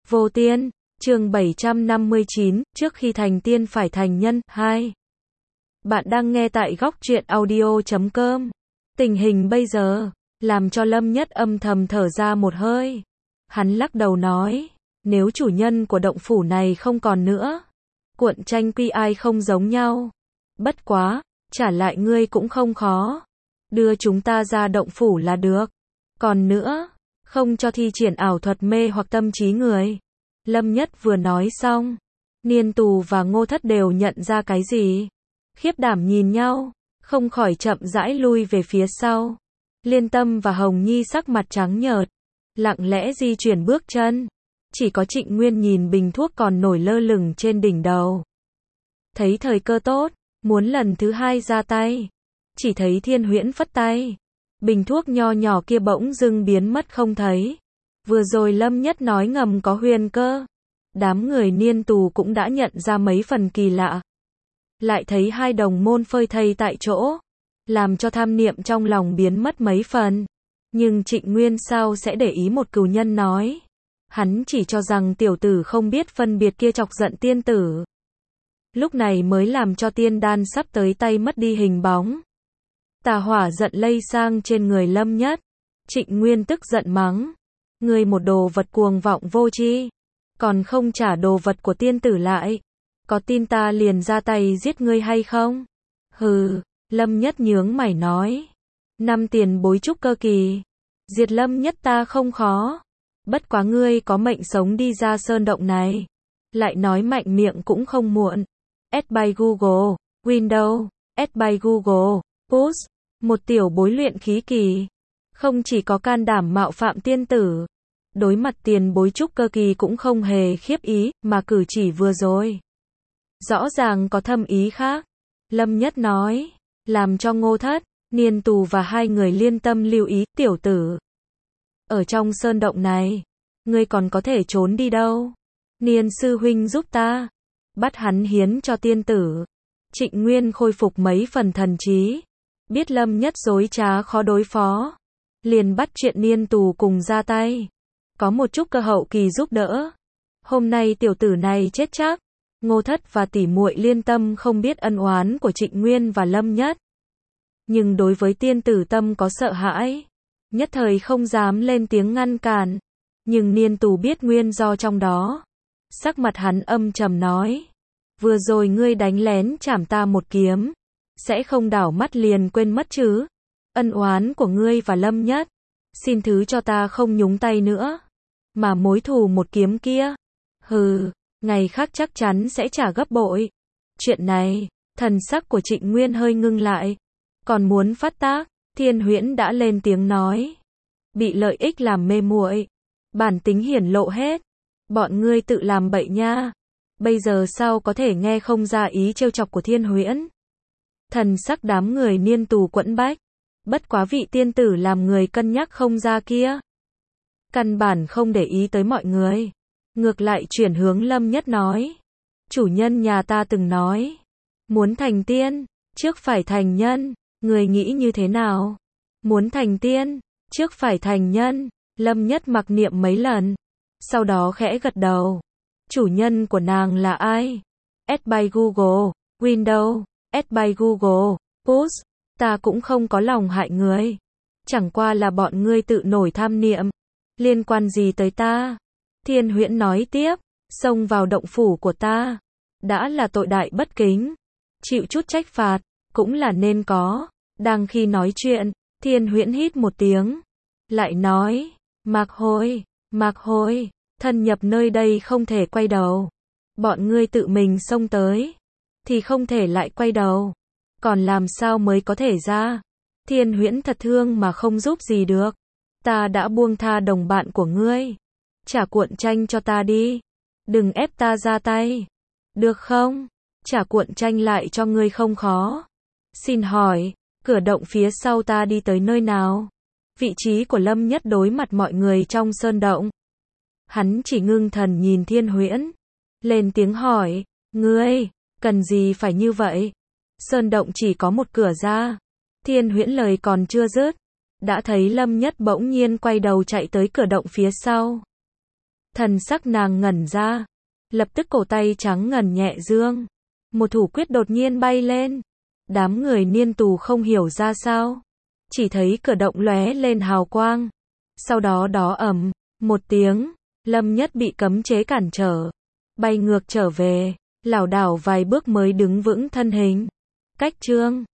Vô tiên, chương 759, trước khi thành tiên phải thành nhân, 2. Bạn đang nghe tại góc truyện audio.com. Tình hình bây giờ, làm cho Lâm Nhất âm thầm thở ra một hơi. Hắn lắc đầu nói, nếu chủ nhân của động phủ này không còn nữa, cuộn tranh quy ai không giống nhau. Bất quá, trả lại ngươi cũng không khó. Đưa chúng ta ra động phủ là được. Còn nữa, không cho thi triển ảo thuật mê hoặc tâm trí người. Lâm Nhất vừa nói xong, Niên Tù và Ngô Thất đều nhận ra cái gì. Khiếp đảm nhìn nhau, không khỏi chậm rãi lui về phía sau. Liên Tâm và Hồng Nhi sắc mặt trắng nhợt, lặng lẽ di chuyển bước chân. Chỉ có Trịnh Nguyên nhìn bình thuốc còn nổi lơ lửng trên đỉnh đầu. Thấy thời cơ tốt, muốn lần thứ hai ra tay. Chỉ thấy Thiên Huyễn phất tay. Bình thuốc nho nhỏ kia bỗng dưng biến mất không thấy. Vừa rồi Lâm Nhất nói ngầm có huyền cơ. Đám người Niên Tù cũng đã nhận ra mấy phần kỳ lạ. Lại thấy hai đồng môn phơi thây tại chỗ, làm cho tham niệm trong lòng biến mất mấy phần. Nhưng Trịnh Nguyên sao sẽ để ý một cừu nhân nói. Hắn chỉ cho rằng tiểu tử không biết phân biệt kia chọc giận tiên tử. Lúc này mới làm cho tiên đan sắp tới tay mất đi hình bóng. Tà hỏa giận lây sang trên người Lâm Nhất. Trịnh Nguyên tức giận mắng. Ngươi một đồ vật cuồng vọng vô tri, còn không trả đồ vật của tiên tử lại. Có tin ta liền ra tay giết ngươi hay không? Hừ, Lâm Nhất nhướng mày nói. 5 tiền bối trúc cơ kỳ. Diệt Lâm Nhất ta không khó. Bất quá ngươi có mệnh sống đi ra sơn động này. Lại nói mạnh miệng cũng không muộn. Add by Google, Windows, add by Google, Push. Một tiểu bối luyện khí kỳ. Không chỉ có can đảm mạo phạm tiên tử. Đối mặt tiền bối trúc cơ kỳ cũng không hề khiếp ý, mà cử chỉ vừa rồi. Rõ ràng có thâm ý khác. Lâm Nhất nói, làm cho Ngô Thất, Niên Tù và hai người Liên Tâm lưu ý, tiểu tử. Ở trong sơn động này, ngươi còn có thể trốn đi đâu? Niên sư huynh giúp ta. Bắt hắn hiến cho tiên tử. Trịnh Nguyên khôi phục mấy phần thần trí. Biết Lâm Nhất dối trá khó đối phó. Liền bắt chuyện Niên Tù cùng ra tay. Có một chút cơ hậu kỳ giúp đỡ. Hôm nay tiểu tử này chết chắc. Ngô Thất và tỷ muội Liên Tâm không biết ân oán của Trịnh Nguyên và Lâm Nhất. Nhưng đối với tiên tử tâm có sợ hãi. Nhất thời không dám lên tiếng ngăn cản. Nhưng Niên Tù biết nguyên do trong đó. Sắc mặt hắn âm trầm nói. Vừa rồi ngươi đánh lén chảm ta một kiếm. Sẽ không đảo mắt liền quên mất chứ. Ân oán của ngươi và Lâm Nhất. Xin thứ cho ta không nhúng tay nữa. Mà mối thù một kiếm kia. Hừ, ngày khác chắc chắn sẽ trả gấp bội. Chuyện này, thần sắc của Trịnh Nguyên hơi ngưng lại. Còn muốn phát tác, Thiên Huyễn đã lên tiếng nói. Bị lợi ích làm mê muội. Bản tính hiển lộ hết. Bọn ngươi tự làm bậy nha. Bây giờ sao có thể nghe không ra ý trêu chọc của Thiên Huyễn. Thần sắc đám người Niên Tù quẫn bách. Bất quá vị tiên tử làm người cân nhắc không ra kia. Căn bản không để ý tới mọi người. Ngược lại chuyển hướng Lâm Nhất nói. Chủ nhân nhà ta từng nói. Muốn thành tiên, trước phải thành nhân. Người nghĩ như thế nào? Muốn thành tiên, trước phải thành nhân. Lâm Nhất mặc niệm mấy lần. Sau đó khẽ gật đầu. Chủ nhân của nàng là ai? Add by Google, Windows, add by Google, Push. Ta cũng không có lòng hại người. Chẳng qua là bọn ngươi tự nổi tham niệm. Liên quan gì tới ta? Thiên Huyễn nói tiếp. Xông vào động phủ của ta. Đã là tội đại bất kính. Chịu chút trách phạt. Cũng là nên có. Đang khi nói chuyện. Thiên Huyễn hít một tiếng. Lại nói. Mạc Hôi. Thân nhập nơi đây không thể quay đầu. Bọn ngươi tự mình xông tới. Thì không thể lại quay đầu. Còn làm sao mới có thể ra? Thiên Huyễn thật thương mà không giúp gì được. Ta đã buông tha đồng bạn của ngươi. Trả cuộn tranh cho ta đi. Đừng ép ta ra tay. Được không? Trả cuộn tranh lại cho ngươi không khó. Xin hỏi, cửa động phía sau ta đi tới nơi nào? Vị trí của Lâm Nhất đối mặt mọi người trong sơn động. Hắn chỉ ngưng thần nhìn Thiên Huyễn. Lên tiếng hỏi, ngươi, cần gì phải như vậy? Sơn động chỉ có một cửa ra. Thiên Huyễn lời còn chưa dứt. Đã thấy Lâm Nhất bỗng nhiên quay đầu chạy tới cửa động phía sau. Thần sắc nàng ngẩn ra, lập tức cổ tay trắng ngần nhẹ dương. Một thủ quyết đột nhiên bay lên. Đám người Niên Tù không hiểu ra sao. Chỉ thấy cửa động lóe lên hào quang. Sau đó ầm, một tiếng, Lâm Nhất bị cấm chế cản trở. Bay ngược trở về, lảo đảo vài bước mới đứng vững thân hình. Cách chương